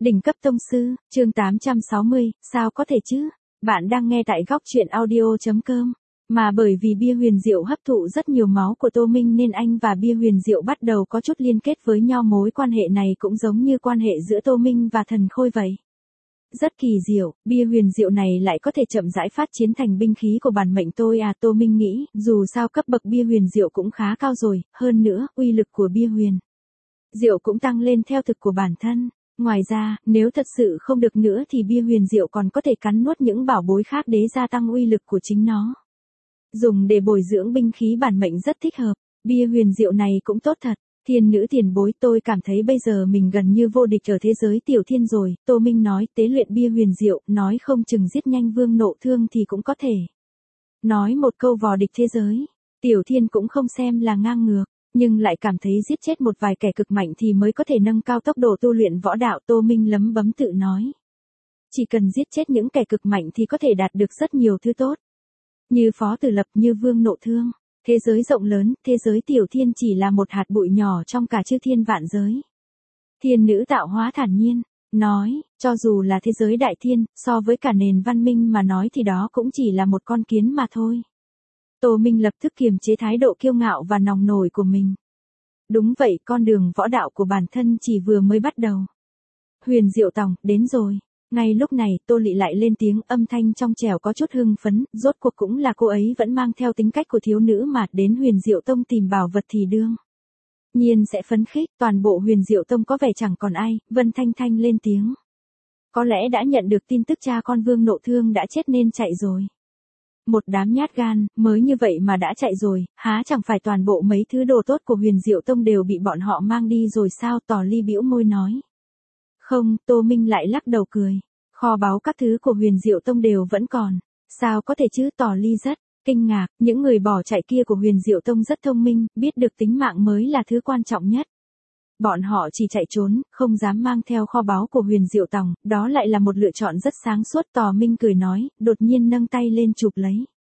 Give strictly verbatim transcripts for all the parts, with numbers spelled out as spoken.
Đỉnh cấp tông sư, chương tám trăm sáu mươi, sao có thể chứ? Bạn đang nghe tại góc truyện audio chấm com. Mà bởi vì bia huyền diệu hấp thụ rất nhiều máu của Tô Minh nên anh và bia huyền diệu bắt đầu có chút liên kết với nhau, mối quan hệ này cũng giống như quan hệ giữa Tô Minh và thần khôi vậy. Rất kỳ diệu, bia huyền diệu này lại có thể chậm rãi phát chiến thành binh khí của bản mệnh tôi à. Tô Minh nghĩ, dù sao cấp bậc bia huyền diệu cũng khá cao rồi, hơn nữa, uy lực của bia huyền diệu cũng tăng lên theo thực của bản thân. Ngoài ra, nếu thật sự không được nữa thì bia huyền diệu còn có thể cắn nuốt những bảo bối khác để gia tăng uy lực của chính nó. Dùng để bồi dưỡng binh khí bản mệnh rất thích hợp, bia huyền diệu này cũng tốt thật. Thiên nữ tiền bối, tôi cảm thấy bây giờ mình gần như vô địch ở thế giới tiểu thiên rồi. Tô Minh nói, tế luyện bia huyền diệu, nói không chừng giết nhanh Vương Nộ Thương thì cũng có thể nói một câu vò địch thế giới. Tiểu thiên cũng không xem là ngang ngược, nhưng lại cảm thấy giết chết một vài kẻ cực mạnh thì mới có thể nâng cao tốc độ tu luyện võ đạo. Tô Minh lấm bấm tự nói, chỉ cần giết chết những kẻ cực mạnh thì có thể đạt được rất nhiều thứ tốt, như Phó Tử Lập, như Vương Nộ Thương. Thế giới rộng lớn, thế giới tiểu thiên chỉ là một hạt bụi nhỏ trong cả chư thiên vạn giới. Thiên nữ tạo hóa thản nhiên nói, cho dù là thế giới đại thiên, so với cả nền văn minh mà nói thì đó cũng chỉ là một con kiến mà thôi. Tô Minh lập tức kiềm chế thái độ kiêu ngạo và nòng nổi của mình. Đúng vậy, con đường võ đạo của bản thân chỉ vừa mới bắt đầu. Huyền diệu tòng, đến rồi. Ngay lúc này, Tô Lị lại lên tiếng, âm thanh trong trẻo có chút hưng phấn, rốt cuộc cũng là cô ấy vẫn mang theo tính cách của thiếu nữ mà. Đến Huyền Diệu Tông tìm bảo vật thì đương nhiên sẽ phấn khích. Toàn bộ Huyền Diệu Tông có vẻ chẳng còn ai. Vân Thanh Thanh lên tiếng, có lẽ đã nhận được tin tức cha con Vương Nộ Thương đã chết nên chạy rồi. Một đám nhát gan, mới như vậy mà đã chạy rồi, há chẳng phải toàn bộ mấy thứ đồ tốt của Huyền Diệu Tông đều bị bọn họ mang đi rồi sao? Tò Ly bĩu môi nói. Không, Tô Minh lại lắc đầu cười. Kho báu các thứ của Huyền Diệu Tông đều vẫn còn. Sao có thể chứ? Tò Ly rất kinh ngạc, những người bỏ chạy kia của Huyền Diệu Tông rất thông minh, biết được tính mạng mới là thứ quan trọng nhất. Bọn họ chỉ chạy trốn, không dám mang theo kho báu của Huyền Diệu Tông, đó lại là một lựa chọn rất sáng suốt. Tò Minh cười nói, đột nhiên nâng tay lên chụp lấy.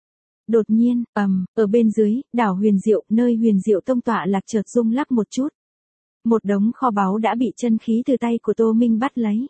Đột nhiên, ầm, ở bên dưới, đảo Huyền Diệu, nơi Huyền Diệu Tông tọa lạc chợt rung lắc một chút. Một đống kho báu đã bị chân khí từ tay của Tô Minh bắt lấy.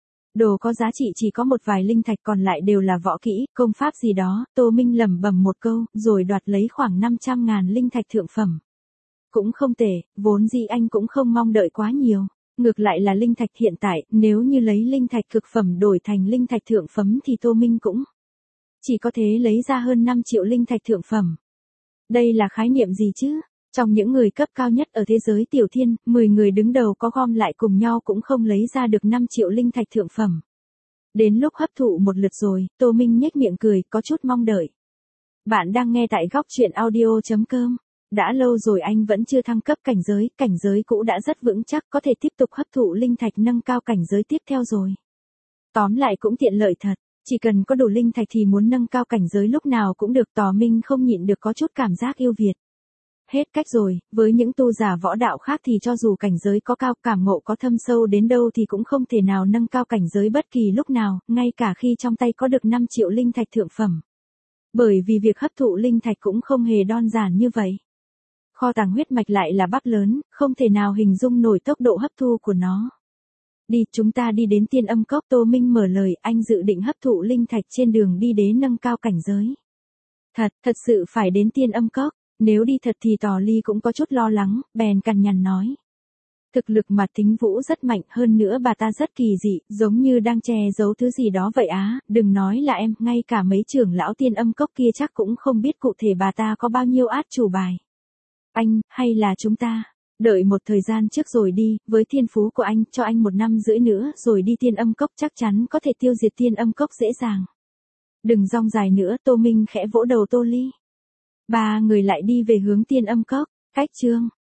Đồ có giá trị chỉ có một vài linh thạch, còn lại đều là võ kỹ, công pháp gì đó. Tô Minh lẩm bẩm một câu, rồi đoạt lấy khoảng năm trăm ngàn linh thạch thượng phẩm. Cũng không tệ, vốn dĩ anh cũng không mong đợi quá nhiều. Ngược lại là linh thạch hiện tại, nếu như lấy linh thạch cực phẩm đổi thành linh thạch thượng phẩm thì Tô Minh cũng chỉ có thế lấy ra hơn năm triệu linh thạch thượng phẩm. Đây là khái niệm gì chứ? Trong những người cấp cao nhất ở thế giới tiểu thiên, mười người đứng đầu có gom lại cùng nhau cũng không lấy ra được năm triệu linh thạch thượng phẩm. Đến lúc hấp thụ một lượt rồi, Tô Minh nhếch miệng cười, có chút mong đợi. Bạn đang nghe tại góc truyện audio chấm com. Đã lâu rồi anh vẫn chưa thăng cấp cảnh giới, cảnh giới cũ đã rất vững chắc, có thể tiếp tục hấp thụ linh thạch nâng cao cảnh giới tiếp theo rồi. Tóm lại cũng tiện lợi thật, chỉ cần có đủ linh thạch thì muốn nâng cao cảnh giới lúc nào cũng được. Tò Minh không nhịn được có chút cảm giác yêu Việt. Hết cách rồi, với những tu giả võ đạo khác thì cho dù cảnh giới có cao, cảm ngộ có thâm sâu đến đâu thì cũng không thể nào nâng cao cảnh giới bất kỳ lúc nào, ngay cả khi trong tay có được năm triệu linh thạch thượng phẩm. Bởi vì việc hấp thụ linh thạch cũng không hề đơn giản như vậy. Kho tàng huyết mạch lại là bắp lớn, không thể nào hình dung nổi tốc độ hấp thu của nó. Đi, chúng ta đi đến Tiên Âm Cốc. Tô Minh mở lời, anh dự định hấp thụ linh thạch trên đường đi đến nâng cao cảnh giới. Thật, thật sự phải đến Tiên Âm Cốc. Nếu đi thật thì Tò Ly cũng có chút lo lắng, bèn cằn nhằn nói. Thực lực mà Thính Vũ rất mạnh, hơn nữa bà ta rất kỳ dị, giống như đang che giấu thứ gì đó vậy á. Đừng nói là em, ngay cả mấy trưởng lão Tiên Âm Cốc kia chắc cũng không biết cụ thể bà ta có bao nhiêu át chủ bài. Anh, hay là chúng ta đợi một thời gian trước rồi đi, với thiên phú của anh, cho anh một năm rưỡi nữa rồi đi Tiên Âm Cốc, chắc chắn có thể tiêu diệt Tiên Âm Cốc dễ dàng. Đừng rong dài nữa. Tô Minh khẽ vỗ đầu Tô Ly. Ba người lại đi về hướng Tiên Âm Cốc. Cách chương